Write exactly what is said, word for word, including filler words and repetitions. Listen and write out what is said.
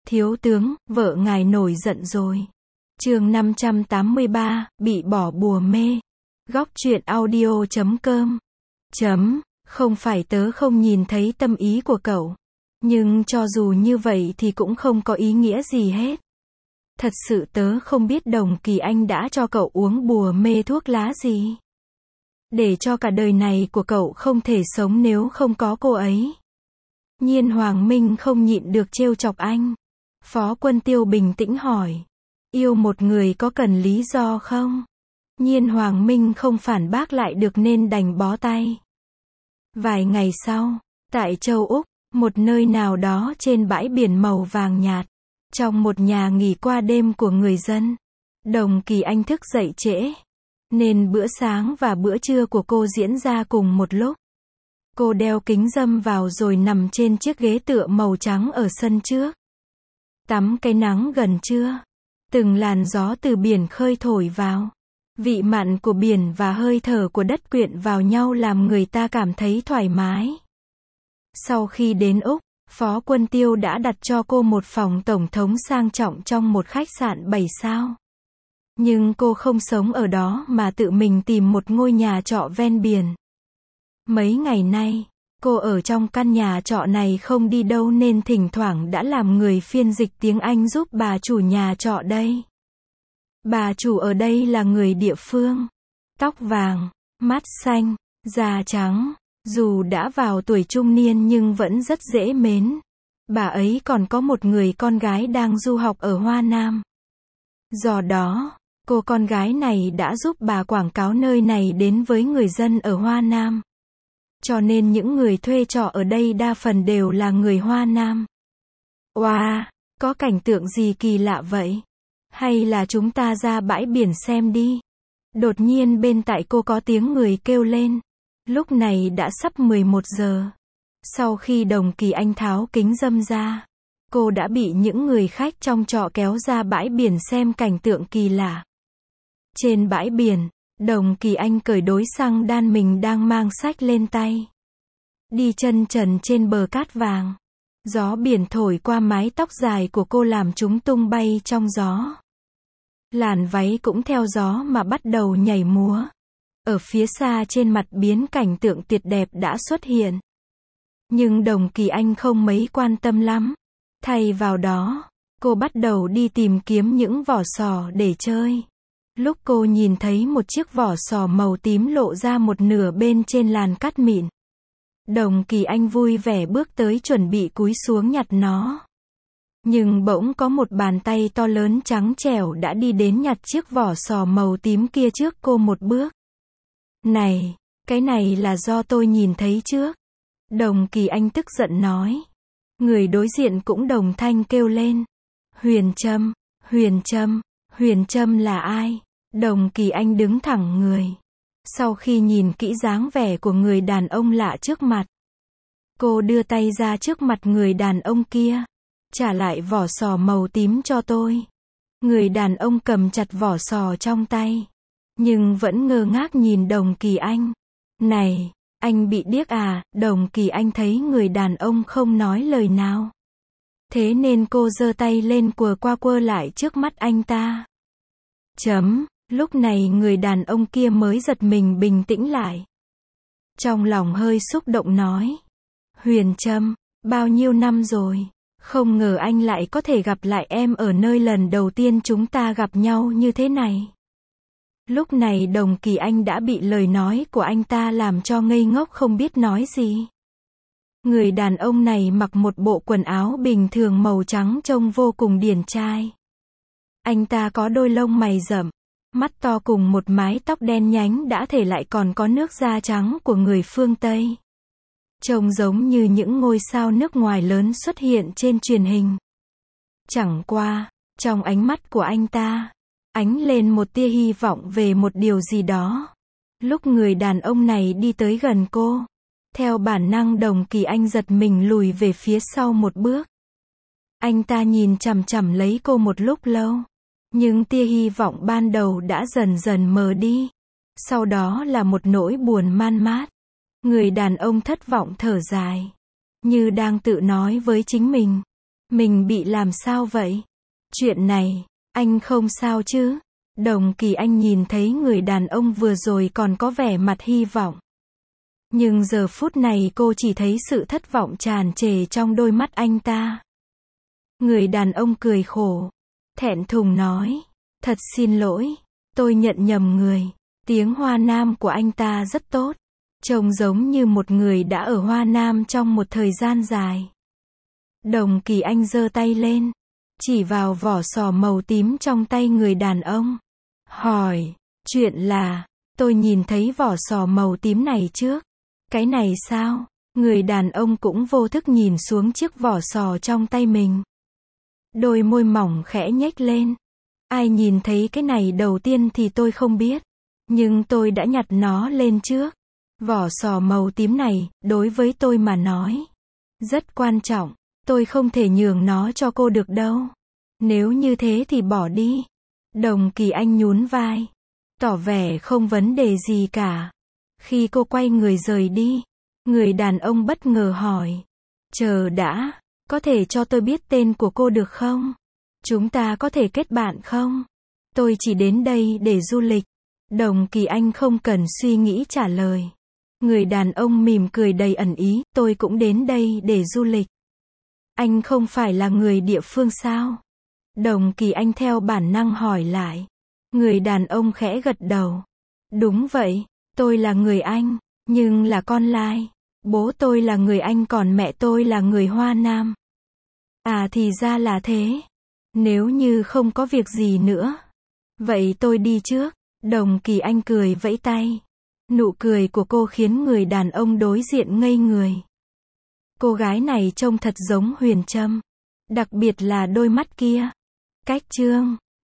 Thiếu tướng, vợ ngài nổi giận rồi. Chương năm trăm tám mươi ba, bị bỏ bùa mê. Góc truyện audio chấm com. Chấm, không phải tớ không nhìn thấy tâm ý của cậu. Nhưng cho dù như vậy thì cũng không có ý nghĩa gì hết. Thật sự tớ không biết Đồng Kỳ Anh đã cho cậu uống bùa mê thuốc lá gì. Để cho cả đời này của cậu không thể sống nếu không có cô ấy. Nhiên Hoàng Minh không nhịn được trêu chọc anh. Phó Quân Tiêu bình tĩnh hỏi. Yêu một người có cần lý do không? Nhiên Hoàng Minh không phản bác lại được nên đành bó tay. Vài ngày sau, tại châu Úc, một nơi nào đó trên bãi biển màu vàng nhạt, trong một nhà nghỉ qua đêm của người dân, Đồng Kỳ Anh thức dậy trễ, nên bữa sáng và bữa trưa của cô diễn ra cùng một lúc. Cô đeo kính râm vào rồi nằm trên chiếc ghế tựa màu trắng ở sân trước. Tắm cái nắng gần trưa, từng làn gió từ biển khơi thổi vào. Vị mặn của biển và hơi thở của đất quyện vào nhau làm người ta cảm thấy thoải mái. Sau khi đến Úc, Phó Quân Tiêu đã đặt cho cô một phòng tổng thống sang trọng trong một khách sạn bảy sao. Nhưng cô không sống ở đó mà tự mình tìm một ngôi nhà trọ ven biển. Mấy ngày nay, cô ở trong căn nhà trọ này không đi đâu nên thỉnh thoảng đã làm người phiên dịch tiếng Anh giúp bà chủ nhà trọ đây. Bà chủ ở đây là người địa phương. Tóc vàng, mắt xanh, da trắng. Dù đã vào tuổi trung niên nhưng vẫn rất dễ mến. Bà ấy còn có một người con gái đang du học ở Hoa Nam. Do đó, cô con gái này đã giúp bà quảng cáo nơi này đến với người dân ở Hoa Nam. Cho nên những người thuê trọ ở đây đa phần đều là người Hoa Nam. Wow, có cảnh tượng gì kỳ lạ vậy? Hay là chúng ta ra bãi biển xem đi? Đột nhiên bên tai cô có tiếng người kêu lên. Lúc này đã sắp mười một giờ. Sau khi Đồng Kỳ Anh tháo kính râm ra, cô đã bị những người khách trong trọ kéo ra bãi biển xem cảnh tượng kỳ lạ. Trên bãi biển, Đồng Kỳ Anh cởi đôi xăng đan mình đang mang xách lên tay. Đi chân trần trên bờ cát vàng. Gió biển thổi qua mái tóc dài của cô làm chúng tung bay trong gió. Làn váy cũng theo gió mà bắt đầu nhảy múa. Ở phía xa trên mặt biển cảnh tượng tuyệt đẹp đã xuất hiện. Nhưng Đồng Kỳ Anh không mấy quan tâm lắm. Thay vào đó, cô bắt đầu đi tìm kiếm những vỏ sò để chơi. Lúc cô nhìn thấy một chiếc vỏ sò màu tím lộ ra một nửa bên trên làn cát mịn. Đồng Kỳ Anh vui vẻ bước tới chuẩn bị cúi xuống nhặt nó. Nhưng bỗng có một bàn tay to lớn trắng trẻo đã đi đến nhặt chiếc vỏ sò màu tím kia trước cô một bước. Này, cái này là do tôi nhìn thấy trước. Đồng Kỳ Anh tức giận nói. Người đối diện cũng đồng thanh kêu lên. Huyền Trâm, Huyền Trâm, Huyền Trâm là ai? Đồng Kỳ Anh đứng thẳng người. Sau khi nhìn kỹ dáng vẻ của người đàn ông lạ trước mặt, cô đưa tay ra trước mặt người đàn ông kia. Trả lại vỏ sò màu tím cho tôi. Người đàn ông cầm chặt vỏ sò trong tay, nhưng vẫn ngơ ngác nhìn Đồng Kỳ Anh. Này, anh bị điếc à? Đồng Kỳ Anh thấy người đàn ông không nói lời nào. Thế nên cô giơ tay lên quờ qua quơ lại trước mắt anh ta. Chấm, lúc này người đàn ông kia mới giật mình bình tĩnh lại. Trong lòng hơi xúc động nói. Huyền Trâm, bao nhiêu năm rồi? Không ngờ anh lại có thể gặp lại em ở nơi lần đầu tiên chúng ta gặp nhau như thế này. Lúc này Đồng Kỳ Anh đã bị lời nói của anh ta làm cho ngây ngốc không biết nói gì. Người đàn ông này mặc một bộ quần áo bình thường màu trắng trông vô cùng điển trai. Anh ta có đôi lông mày rậm, mắt to cùng một mái tóc đen nhánh đã thể lại còn có nước da trắng của người phương Tây. Trông giống như những ngôi sao nước ngoài lớn xuất hiện trên truyền hình. Chẳng qua, trong ánh mắt của anh ta, ánh lên một tia hy vọng về một điều gì đó. Lúc người đàn ông này đi tới gần cô, theo bản năng Đồng Kỳ Anh giật mình lùi về phía sau một bước. Anh ta nhìn chằm chằm lấy cô một lúc lâu, nhưng tia hy vọng ban đầu đã dần dần mờ đi. Sau đó là một nỗi buồn man mát. Người đàn ông thất vọng thở dài, như đang tự nói với chính mình. Mình bị làm sao vậy? Chuyện này, anh không sao chứ? Đồng Kỳ Anh nhìn thấy người đàn ông vừa rồi còn có vẻ mặt hy vọng. Nhưng giờ phút này cô chỉ thấy sự thất vọng tràn trề trong đôi mắt anh ta. Người đàn ông cười khổ, thẹn thùng nói, thật xin lỗi, tôi nhận nhầm người. Tiếng Hoa Nam của anh ta rất tốt, trông giống như một người đã ở Hoa Nam trong một thời gian dài. Đồng Kỳ Anh giơ tay lên, chỉ vào vỏ sò màu tím trong tay người đàn ông. Hỏi, chuyện là, tôi nhìn thấy vỏ sò màu tím này trước. Cái này sao? Người đàn ông cũng vô thức nhìn xuống chiếc vỏ sò trong tay mình. Đôi môi mỏng khẽ nhếch lên. Ai nhìn thấy cái này đầu tiên thì tôi không biết. Nhưng tôi đã nhặt nó lên trước. Vỏ sò màu tím này, đối với tôi mà nói, rất quan trọng. Tôi không thể nhường nó cho cô được đâu. Nếu như thế thì bỏ đi. Đồng Kỳ Anh nhún vai, tỏ vẻ không vấn đề gì cả. Khi cô quay người rời đi, người đàn ông bất ngờ hỏi, chờ đã, có thể cho tôi biết tên của cô được không? Chúng ta có thể kết bạn không? Tôi chỉ đến đây để du lịch. Đồng Kỳ Anh không cần suy nghĩ trả lời. Người đàn ông mỉm cười đầy ẩn ý, tôi cũng đến đây để du lịch. Anh không phải là người địa phương sao? Đồng Kỳ Anh theo bản năng hỏi lại. Người đàn ông khẽ gật đầu. Đúng vậy, tôi là người Anh, nhưng là con lai. Bố tôi là người Anh còn mẹ tôi là người Hoa Nam. À thì ra là thế. Nếu như không có việc gì nữa, vậy tôi đi trước. Đồng Kỳ Anh cười vẫy tay. Nụ cười của cô khiến người đàn ông đối diện ngây người. Cô gái này trông thật giống Huyền Trâm. Đặc biệt là đôi mắt kia. Cách chương